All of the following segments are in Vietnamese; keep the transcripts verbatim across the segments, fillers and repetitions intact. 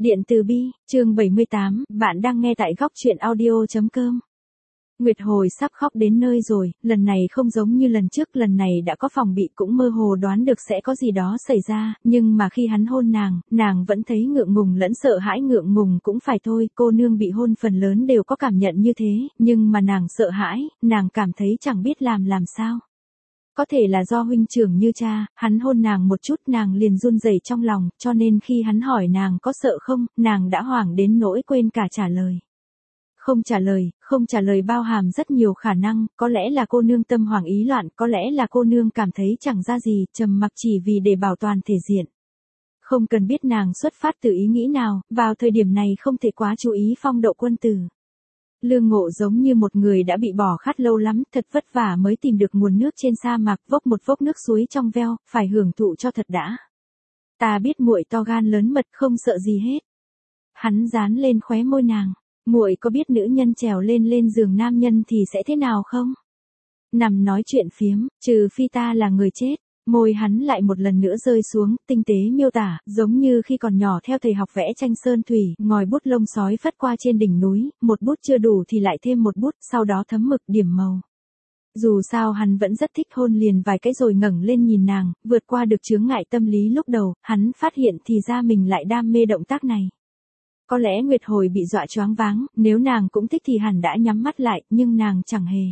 Điện từ bi, chương bảy mươi tám, bạn đang nghe tại góc truyện audio.com. Nguyệt Hồi sắp khóc đến nơi rồi, lần này không giống như lần trước, lần này đã có phòng bị, cũng mơ hồ đoán được sẽ có gì đó xảy ra, nhưng mà khi hắn hôn nàng, nàng vẫn thấy ngượng ngùng lẫn sợ hãi. Ngượng ngùng cũng phải thôi, cô nương bị hôn phần lớn đều có cảm nhận như thế, nhưng mà nàng sợ hãi, nàng cảm thấy chẳng biết làm làm sao. Có thể là do huynh trưởng như cha, hắn hôn nàng một chút nàng liền run rẩy trong lòng, cho nên khi hắn hỏi nàng có sợ không, nàng đã hoảng đến nỗi quên cả trả lời. Không trả lời, không trả lời bao hàm rất nhiều khả năng, có lẽ là cô nương tâm hoảng ý loạn, có lẽ là cô nương cảm thấy chẳng ra gì, trầm mặc chỉ vì để bảo toàn thể diện. Không cần biết nàng xuất phát từ ý nghĩ nào, vào thời điểm này không thể quá chú ý phong độ quân tử. Lương Ngộ giống như một người đã bị bỏ khát lâu lắm, thật vất vả mới tìm được nguồn nước trên sa mạc, vốc một vốc nước suối trong veo, phải hưởng thụ cho thật đã. Ta biết muội to gan lớn mật, không sợ gì hết. Hắn dán lên khóe môi nàng, muội có biết nữ nhân trèo lên lên giường nam nhân thì sẽ thế nào không? Nằm nói chuyện phiếm, trừ phi ta là người chết. Môi hắn lại một lần nữa rơi xuống, tinh tế miêu tả, giống như khi còn nhỏ theo thầy học vẽ tranh sơn thủy, ngòi bút lông sói phất qua trên đỉnh núi, một bút chưa đủ thì lại thêm một bút, sau đó thấm mực điểm màu. Dù sao hắn vẫn rất thích hôn liền vài cái rồi ngẩng lên nhìn nàng, vượt qua được chướng ngại tâm lý lúc đầu, hắn phát hiện thì ra mình lại đam mê động tác này. Có lẽ Nguyệt Hồi bị dọa choáng váng, nếu nàng cũng thích thì hẳn đã nhắm mắt lại, nhưng nàng chẳng hề.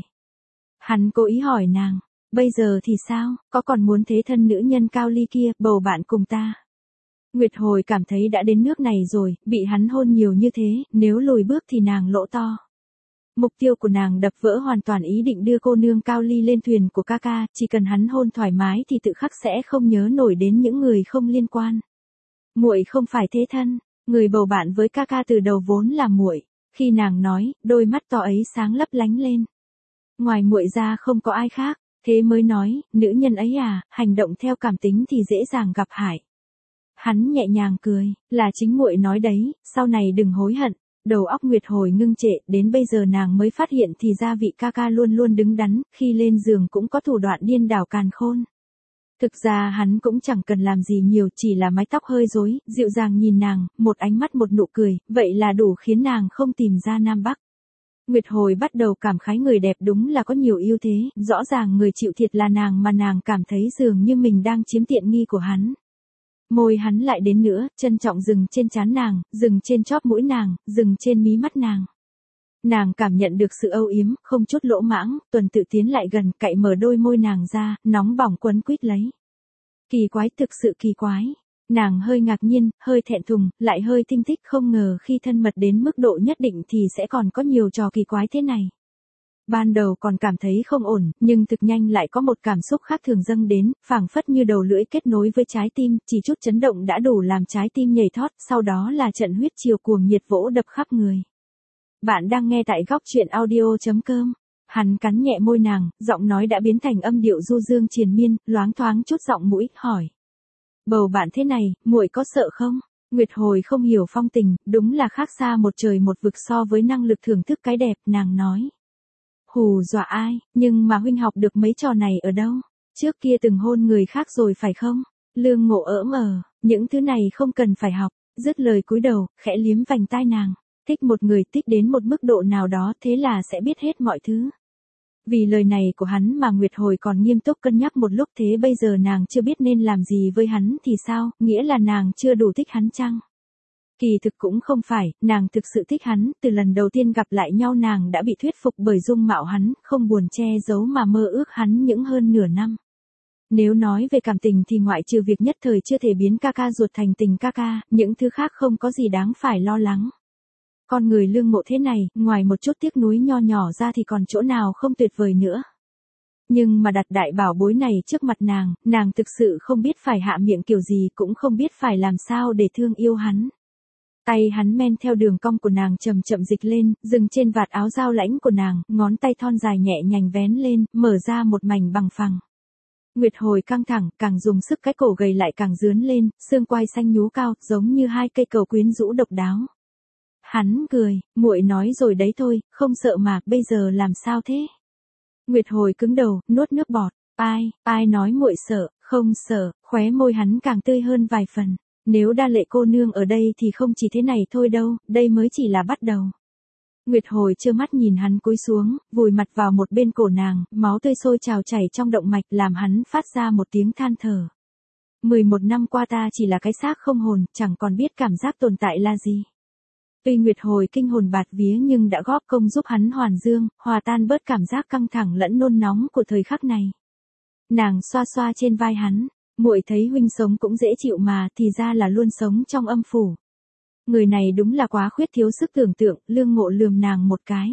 Hắn cố ý hỏi nàng. Bây giờ thì sao, có còn muốn thế thân nữ nhân cao ly kia, bầu bạn cùng ta? Nguyệt Hồi cảm thấy đã đến nước này rồi, bị hắn hôn nhiều như thế, nếu lùi bước thì nàng lỗ to. Mục tiêu của nàng đập vỡ hoàn toàn ý định đưa cô nương cao ly lên thuyền của ca ca, chỉ cần hắn hôn thoải mái thì tự khắc sẽ không nhớ nổi đến những người không liên quan. Muội không phải thế thân, người bầu bạn với ca ca từ đầu vốn là muội. Khi nàng nói, đôi mắt to ấy sáng lấp lánh lên. Ngoài muội ra không có ai khác. Thế mới nói, nữ nhân ấy à, hành động theo cảm tính thì dễ dàng gặp hại. Hắn nhẹ nhàng cười, là chính muội nói đấy, sau này đừng hối hận. Đầu óc Nguyệt Hồi ngưng trệ, đến bây giờ nàng mới phát hiện thì ra vị ca ca luôn luôn đứng đắn, khi lên giường cũng có thủ đoạn điên đảo càn khôn. Thực ra hắn cũng chẳng cần làm gì nhiều, chỉ là mái tóc hơi rối, dịu dàng nhìn nàng, một ánh mắt một nụ cười, vậy là đủ khiến nàng không tìm ra Nam Bắc. Nguyệt Hồi bắt đầu cảm khái người đẹp đúng là có nhiều ưu thế, rõ ràng người chịu thiệt là nàng mà nàng cảm thấy dường như mình đang chiếm tiện nghi của hắn. Môi hắn lại đến nữa, trân trọng dừng trên trán nàng, dừng trên chóp mũi nàng, dừng trên mí mắt nàng. Nàng cảm nhận được sự âu yếm, không chút lỗ mãng, tuần tự tiến lại gần, cạy mở đôi môi nàng ra, nóng bỏng quấn quýt lấy. Kỳ quái, thực sự kỳ quái. Nàng hơi ngạc nhiên, hơi thẹn thùng, lại hơi thinh thích, không ngờ khi thân mật đến mức độ nhất định thì sẽ còn có nhiều trò kỳ quái thế này. Ban đầu còn cảm thấy không ổn, nhưng thực nhanh lại có một cảm xúc khác thường dâng đến, phảng phất như đầu lưỡi kết nối với trái tim, chỉ chút chấn động đã đủ làm trái tim nhảy thót, sau đó là trận huyết chiều cuồng nhiệt vỗ đập khắp người. Bạn đang nghe tại góc truyện audio.com. Hắn cắn nhẹ môi nàng, giọng nói đã biến thành âm điệu du dương triền miên, loáng thoáng chút giọng mũi, hỏi. Bầu bạn thế này, muội có sợ không? Nguyệt Hồi không hiểu phong tình, đúng là khác xa một trời một vực so với năng lực thưởng thức cái đẹp, nàng nói. Hù dọa ai, nhưng mà huynh học được mấy trò này ở đâu? Trước kia từng hôn người khác rồi phải không? Lương Ngộ ỡm ờ, những thứ này không cần phải học, dứt lời cúi đầu, khẽ liếm vành tai nàng. Thích một người thích đến một mức độ nào đó thế là sẽ biết hết mọi thứ. Vì lời này của hắn mà Nguyệt Hồi còn nghiêm túc cân nhắc một lúc, thế bây giờ nàng chưa biết nên làm gì với hắn thì sao, nghĩa là nàng chưa đủ thích hắn chăng? Kỳ thực cũng không phải, nàng thực sự thích hắn, từ lần đầu tiên gặp lại nhau nàng đã bị thuyết phục bởi dung mạo hắn, không buồn che giấu mà mơ ước hắn những hơn nửa năm. Nếu nói về cảm tình thì ngoại trừ việc nhất thời chưa thể biến ca ca ruột thành tình ca ca, những thứ khác không có gì đáng phải lo lắng. Con người Lương Ngộ thế này, ngoài một chút tiếc nuối nho nhỏ ra thì còn chỗ nào không tuyệt vời nữa. Nhưng mà đặt đại bảo bối này trước mặt nàng, nàng thực sự không biết phải hạ miệng kiểu gì, cũng không biết phải làm sao để thương yêu hắn. Tay hắn men theo đường cong của nàng chậm chậm dịch lên, dừng trên vạt áo dao lãnh của nàng, ngón tay thon dài nhẹ nhàng vén lên, mở ra một mảnh bằng phẳng. Nguyệt Hồi căng thẳng, càng dùng sức cái cổ gầy lại càng dướn lên, xương quai xanh nhú cao, giống như hai cây cầu quyến rũ độc đáo. Hắn cười, muội nói rồi đấy thôi, không sợ mà, bây giờ làm sao thế? Nguyệt Hồi cứng đầu, nuốt nước bọt, ai, ai nói muội sợ, không sợ, khóe môi hắn càng tươi hơn vài phần. Nếu Đa Lệ cô nương ở đây thì không chỉ thế này thôi đâu, đây mới chỉ là bắt đầu. Nguyệt Hồi trơ mắt nhìn hắn cúi xuống, vùi mặt vào một bên cổ nàng, máu tươi sôi trào chảy trong động mạch làm hắn phát ra một tiếng than thở. mười một năm qua ta chỉ là cái xác không hồn, chẳng còn biết cảm giác tồn tại là gì. Tuy Nguyệt Hồi kinh hồn bạt vía nhưng đã góp công giúp hắn hoàn dương, hòa tan bớt cảm giác căng thẳng lẫn nôn nóng của thời khắc này. Nàng xoa xoa trên vai hắn, muội thấy huynh sống cũng dễ chịu mà, thì ra là luôn sống trong âm phủ. Người này đúng là quá khuyết thiếu sức tưởng tượng, Lương Ngộ lườm nàng một cái.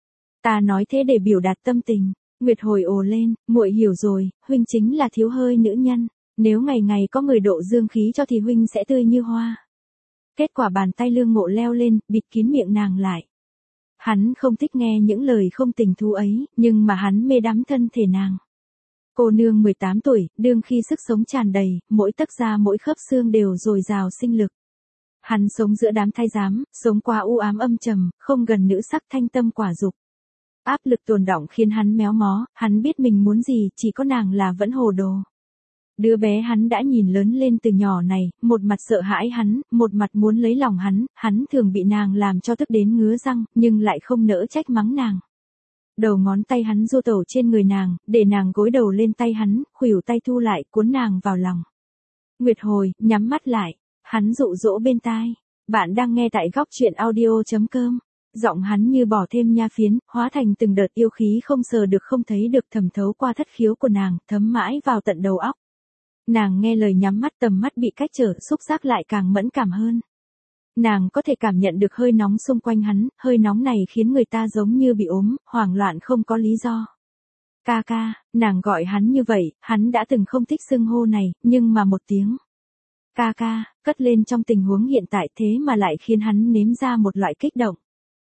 Ta nói thế để biểu đạt tâm tình. Nguyệt Hồi ồ lên, muội hiểu rồi, huynh chính là thiếu hơi nữ nhân. Nếu ngày ngày có người độ dương khí cho thì huynh sẽ tươi như hoa. Kết quả bàn tay Lương Ngộ leo lên, bịt kín miệng nàng lại. Hắn không thích nghe những lời không tình thú ấy, nhưng mà hắn mê đắm thân thể nàng. Cô nương mười tám tuổi, đương khi sức sống tràn đầy, mỗi tấc da mỗi khớp xương đều dồi dào sinh lực. Hắn sống giữa đám thái giám, sống qua u ám âm trầm, không gần nữ sắc thanh tâm quả dục. Áp lực tồn đọng khiến hắn méo mó, hắn biết mình muốn gì, chỉ có nàng là vẫn hồ đồ. Đứa bé hắn đã nhìn lớn lên từ nhỏ này, một mặt sợ hãi hắn, một mặt muốn lấy lòng hắn, hắn thường bị nàng làm cho tức đến ngứa răng, nhưng lại không nỡ trách mắng nàng. Đầu ngón tay hắn du tẩu trên người nàng, để nàng gối đầu lên tay hắn, khuỷu tay thu lại, cuốn nàng vào lòng. Nguyệt Hồi, nhắm mắt lại, hắn dụ dỗ bên tai. Bạn đang nghe tại góc truyện audio chấm com. Giọng hắn như bỏ thêm nha phiến, hóa thành từng đợt yêu khí không sờ được không thấy được thẩm thấu qua thất khiếu của nàng, thấm mãi vào tận đầu óc. Nàng nghe lời nhắm mắt, tầm mắt bị cách trở, xúc giác lại càng mẫn cảm hơn. Nàng có thể cảm nhận được hơi nóng xung quanh hắn, hơi nóng này khiến người ta giống như bị ốm, hoảng loạn không có lý do. Ca ca, nàng gọi hắn như vậy, hắn đã từng không thích xưng hô này, nhưng mà một tiếng ca ca, cất lên trong tình huống hiện tại thế mà lại khiến hắn nếm ra một loại kích động.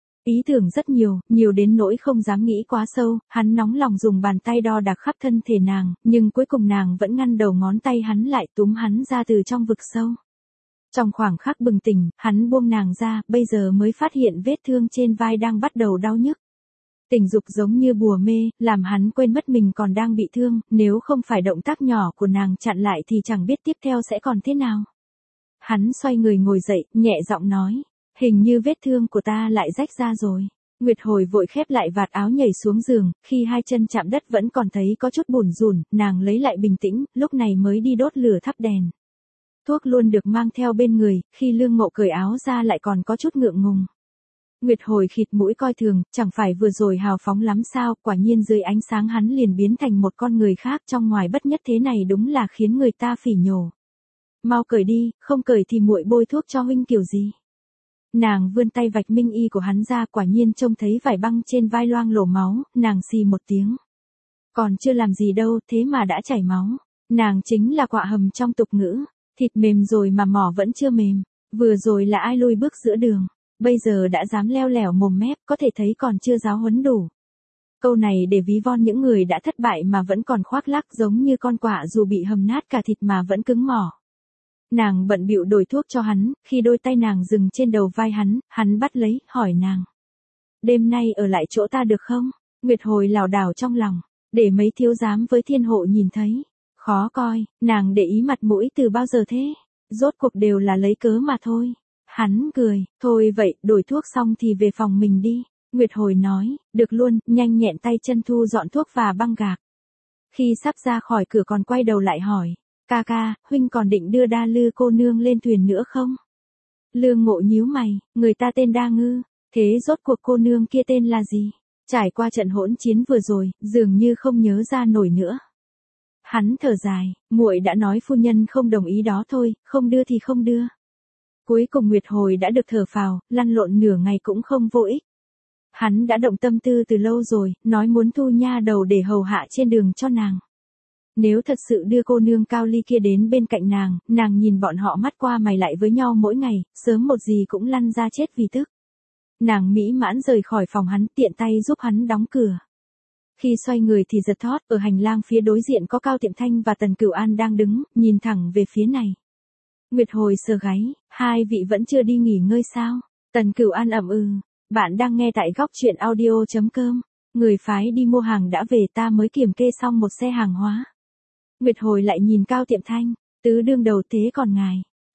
Ý tưởng rất nhiều, nhiều đến nỗi không dám nghĩ quá sâu, hắn nóng lòng dùng bàn tay đo đạc khắp thân thể nàng, nhưng cuối cùng nàng vẫn ngăn đầu ngón tay hắn lại, túm hắn ra từ trong vực sâu. Trong khoảng khắc bừng tỉnh, hắn buông nàng ra, bây giờ mới phát hiện vết thương trên vai đang bắt đầu đau nhức. Tình dục giống như bùa mê, làm hắn quên mất mình còn đang bị thương, nếu không phải động tác nhỏ của nàng chặn lại thì chẳng biết tiếp theo sẽ còn thế nào. Hắn xoay người ngồi dậy, nhẹ giọng nói, hình như vết thương của ta lại rách ra rồi. Nguyệt Hồi vội khép lại vạt áo nhảy xuống giường, khi hai chân chạm đất vẫn còn thấy có chút bủn rủn, nàng lấy lại bình tĩnh, lúc này mới đi đốt lửa thắp đèn. Thuốc luôn được mang theo bên người, khi Lương Ngộ cởi áo ra lại còn có chút ngượng ngùng. Nguyệt Hồi khịt mũi coi thường, chẳng phải vừa rồi hào phóng lắm sao, quả nhiên dưới ánh sáng hắn liền biến thành một con người khác, trong ngoài bất nhất thế này đúng là khiến người ta phỉ nhổ. Mau cởi đi, không cởi thì muội bôi thuốc cho huynh kiểu gì. Nàng vươn tay vạch minh y của hắn ra, quả nhiên trông thấy vải băng trên vai loang lổ máu, nàng xì một tiếng. Còn chưa làm gì đâu, thế mà đã chảy máu. Nàng chính là quạ hầm trong tục ngữ, thịt mềm rồi mà mỏ vẫn chưa mềm. Vừa rồi là ai lui bước giữa đường, bây giờ đã dám leo lẻo mồm mép, có thể thấy còn chưa giáo huấn đủ. Câu này để ví von những người đã thất bại mà vẫn còn khoác lác, giống như con quạ dù bị hầm nát cả thịt mà vẫn cứng mỏ. Nàng bận bịu đổi thuốc cho hắn, khi đôi tay nàng dừng trên đầu vai hắn, hắn bắt lấy, hỏi nàng. Đêm nay ở lại chỗ ta được không? Nguyệt Hồi lảo đảo trong lòng, để mấy thiếu giám với thiên hộ nhìn thấy. Khó coi, nàng để ý mặt mũi từ bao giờ thế? Rốt cuộc đều là lấy cớ mà thôi. Hắn cười, thôi vậy, đổi thuốc xong thì về phòng mình đi. Nguyệt Hồi nói, được luôn, nhanh nhẹn tay chân thu dọn thuốc và băng gạc. Khi sắp ra khỏi cửa còn quay đầu lại hỏi. Ca ca, huynh còn định đưa Đa Lư cô nương lên thuyền nữa không? Lương Ngộ nhíu mày, người ta tên Đa Ngư, thế rốt cuộc cô nương kia tên là gì? Trải qua trận hỗn chiến vừa rồi, dường như không nhớ ra nổi nữa. Hắn thở dài, muội đã nói phu nhân không đồng ý đó thôi, không đưa thì không đưa. Cuối cùng Nguyệt Hồi đã được thở phào, lăn lộn nửa ngày cũng không vô ích. Hắn đã động tâm tư từ lâu rồi, nói muốn thu nha đầu để hầu hạ trên đường cho nàng. Nếu thật sự đưa cô nương Cao Ly kia đến bên cạnh nàng, nàng nhìn bọn họ mắt qua mày lại với nhau mỗi ngày, sớm một gì cũng lăn ra chết vì tức. Nàng mỹ mãn rời khỏi phòng hắn, tiện tay giúp hắn đóng cửa. Khi xoay người thì giật thót, ở hành lang phía đối diện có Cao Tiệm Thanh và Tần Cửu An đang đứng, nhìn thẳng về phía này. Nguyệt Hồi sờ gáy, hai vị vẫn chưa đi nghỉ ngơi sao? Tần Cửu An ậm ừ, bạn đang nghe tại góc truyện audio chấm com. Người phái đi mua hàng đã về, ta mới kiểm kê xong một xe hàng hóa. Nguyệt Hồi lại nhìn Cao Tiệm Thanh, tứ đương đầu thế còn ngài.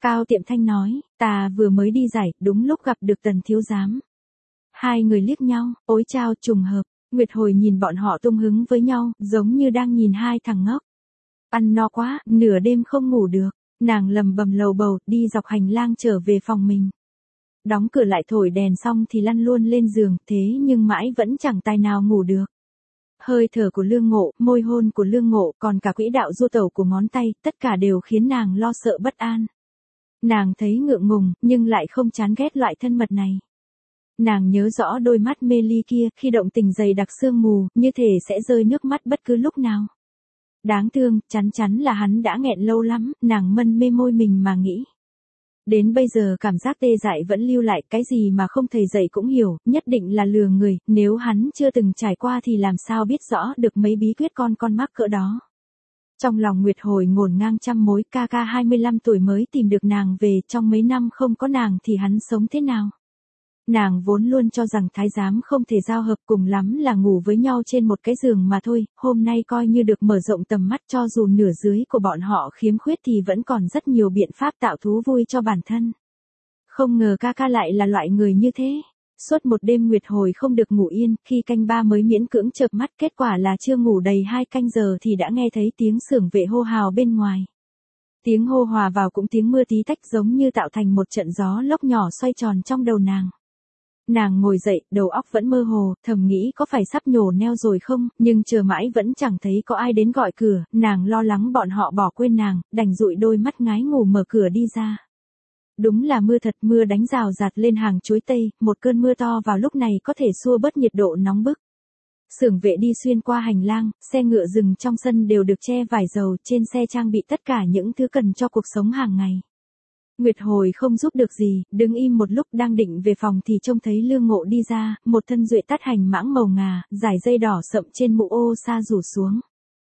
Cao Tiệm Thanh nói, ta vừa mới đi giải, đúng lúc gặp được Tần thiếu giám. Hai người liếc nhau, ối chao trùng hợp, Nguyệt Hồi nhìn bọn họ tung hứng với nhau, giống như đang nhìn hai thằng ngốc. Ăn no quá, nửa đêm không ngủ được, nàng lầm bầm lầu bầu, đi dọc hành lang trở về phòng mình. Đóng cửa lại thổi đèn xong thì lăn luôn lên giường, thế nhưng mãi vẫn chẳng tài nào ngủ được. Hơi thở của Lương Ngộ, môi hôn của Lương Ngộ, còn cả quỹ đạo du tẩu của ngón tay, tất cả đều khiến nàng lo sợ bất an. Nàng thấy ngượng ngùng, nhưng lại không chán ghét loại thân mật này. Nàng nhớ rõ đôi mắt mê ly kia, khi động tình dày đặc sương mù, như thể sẽ rơi nước mắt bất cứ lúc nào. Đáng thương, chắn chắn là hắn đã nghẹn lâu lắm, nàng mân mê môi mình mà nghĩ. Đến bây giờ cảm giác tê dại vẫn lưu lại, cái gì mà không thầy dạy cũng hiểu, nhất định là lừa người, nếu hắn chưa từng trải qua thì làm sao biết rõ được mấy bí quyết con con mắc cỡ đó. Trong lòng Nguyệt Hồi ngổn ngang trăm mối, ca ca hai mươi lăm tuổi mới tìm được nàng về, trong mấy năm không có nàng thì hắn sống thế nào. Nàng vốn luôn cho rằng thái giám không thể giao hợp, cùng lắm là ngủ với nhau trên một cái giường mà thôi, hôm nay coi như được mở rộng tầm mắt, cho dù nửa dưới của bọn họ khiếm khuyết thì vẫn còn rất nhiều biện pháp tạo thú vui cho bản thân. Không ngờ ca ca lại là loại người như thế. Suốt một đêm Nguyệt Hồi không được ngủ yên, khi canh ba mới miễn cưỡng chợp mắt, kết quả là chưa ngủ đầy hai canh giờ thì đã nghe thấy tiếng xưởng vệ hô hào bên ngoài. Tiếng hô hòa vào cũng tiếng mưa tí tách, giống như tạo thành một trận gió lốc nhỏ xoay tròn trong đầu nàng. Nàng ngồi dậy, đầu óc vẫn mơ hồ, thầm nghĩ có phải sắp nhổ neo rồi không, nhưng chờ mãi vẫn chẳng thấy có ai đến gọi cửa, nàng lo lắng bọn họ bỏ quên nàng, đành dụi đôi mắt ngái ngủ mở cửa đi ra. Đúng là mưa thật, mưa đánh rào rạt lên hàng chuối tây, một cơn mưa to vào lúc này có thể xua bớt nhiệt độ nóng bức. Xưởng vệ đi xuyên qua hành lang, xe ngựa dừng trong sân đều được che vải dầu, trên xe trang bị tất cả những thứ cần cho cuộc sống hàng ngày. Nguyệt Hồi không giúp được gì, đứng im một lúc đang định về phòng thì trông thấy Lương Ngộ đi ra, một thân duệ tắt hành mãng màu ngà, dải dây đỏ sậm trên mũ ô sa rủ xuống.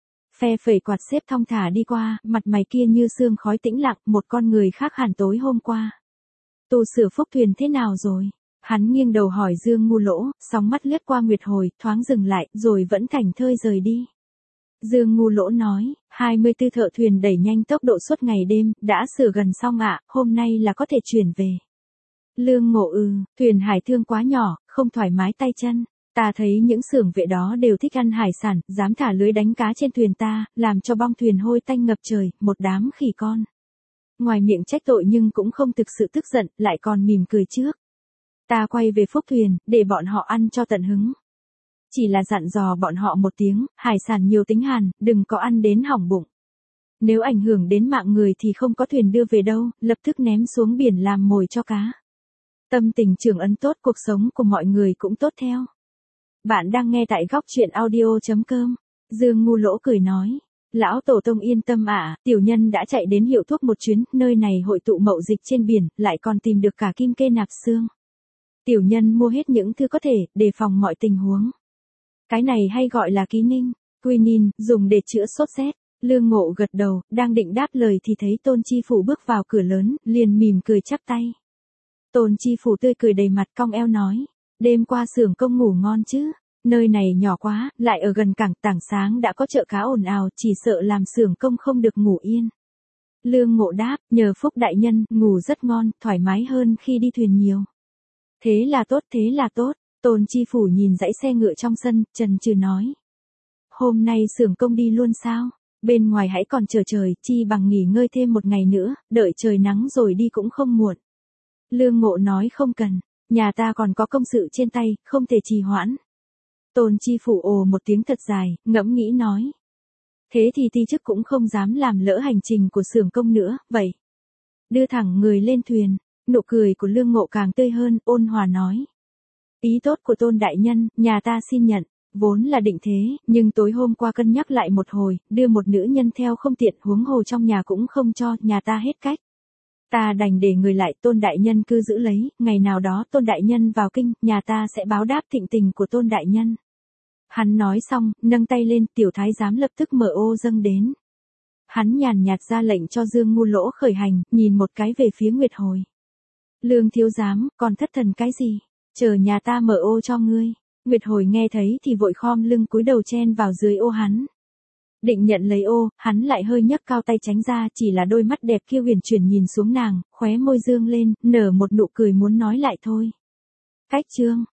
Phe phẩy quạt xếp thong thả đi qua, mặt mày kia như sương khói tĩnh lặng, một con người khác hẳn tối hôm qua. Tu sửa Phúc Thuyền thế nào rồi? Hắn nghiêng đầu hỏi Dương Ngu Lỗ, sóng mắt lướt qua Nguyệt Hồi, thoáng dừng lại, rồi vẫn thảnh thơi rời đi. Dương Ngu Lỗ nói, hai mươi tư thợ thuyền đẩy nhanh tốc độ suốt ngày đêm, đã sửa gần xong ạ, hôm nay là có thể chuyển về. Lương Ngộ ừ, thuyền hải thương quá nhỏ, không thoải mái tay chân. Ta thấy những xưởng vệ đó đều thích ăn hải sản, dám thả lưới đánh cá trên thuyền ta, làm cho bong thuyền hôi tanh ngập trời, một đám khỉ con. Ngoài miệng trách tội nhưng cũng không thực sự tức giận, lại còn mỉm cười trước. Ta quay về Phúc Thuyền, để bọn họ ăn cho tận hứng. Chỉ là dặn dò bọn họ một tiếng, hải sản nhiều tính hàn, đừng có ăn đến hỏng bụng. Nếu ảnh hưởng đến mạng người thì không có thuyền đưa về đâu, lập tức ném xuống biển làm mồi cho cá. Tâm tình Trường Ân tốt, cuộc sống của mọi người cũng tốt theo. Bạn đang nghe tại góc truyện audio chấm com. Dương Ngu Lỗ cười nói. Lão tổ tông yên tâm ạ, à, tiểu nhân đã chạy đến hiệu thuốc một chuyến, nơi này hội tụ mậu dịch trên biển, lại còn tìm được cả kim kê nạp xương. Tiểu nhân mua hết những thứ có thể, đề phòng mọi tình huống. Cái này hay gọi là ký ninh, quinin, dùng để chữa sốt rét. Lương Ngộ gật đầu, đang định đáp lời thì thấy Tôn Chi Phủ bước vào cửa lớn, liền mỉm cười chắp tay. Tôn Chi Phủ tươi cười đầy mặt cong eo nói. Đêm qua xưởng công ngủ ngon chứ, nơi này nhỏ quá, lại ở gần cảng, tảng sáng đã có chợ cá ồn ào, chỉ sợ làm xưởng công không được ngủ yên. Lương Ngộ đáp, nhờ phúc đại nhân, ngủ rất ngon, thoải mái hơn khi đi thuyền nhiều. Thế là tốt, thế là tốt. Tôn Chi Phủ nhìn dãy xe ngựa trong sân, chần chừ nói. Hôm nay xưởng công đi luôn sao? Bên ngoài hãy còn chờ trời, chi bằng nghỉ ngơi thêm một ngày nữa, đợi trời nắng rồi đi cũng không muộn. Lương Ngộ nói không cần, nhà ta còn có công sự trên tay, không thể trì hoãn. Tôn Chi Phủ ồ một tiếng thật dài, ngẫm nghĩ nói. Thế thì ti chức cũng không dám làm lỡ hành trình của xưởng công nữa, vậy. Đưa thẳng người lên thuyền, nụ cười của Lương Ngộ càng tươi hơn, ôn hòa nói. Ý tốt của Tôn đại nhân, nhà ta xin nhận, vốn là định thế, nhưng tối hôm qua cân nhắc lại một hồi, đưa một nữ nhân theo không tiện, huống hồ trong nhà cũng không cho, nhà ta hết cách. Ta đành để người lại, Tôn đại nhân cứ giữ lấy, ngày nào đó Tôn đại nhân vào kinh, nhà ta sẽ báo đáp thịnh tình của Tôn đại nhân. Hắn nói xong, nâng tay lên, tiểu thái giám lập tức mở ô dâng đến. Hắn nhàn nhạt ra lệnh cho Dương Ngu Lỗ khởi hành, nhìn một cái về phía Nguyệt Hồi. Lương thiếu giám, còn thất thần cái gì? Chờ nhà ta mở ô cho ngươi. Nguyệt Hồi nghe thấy thì vội khom lưng cúi đầu chen vào dưới ô hắn. Định nhận lấy ô, hắn lại hơi nhấc cao tay tránh ra, chỉ là đôi mắt đẹp kia huyền chuyển nhìn xuống nàng, khóe môi dương lên, nở một nụ cười muốn nói lại thôi. Cách chương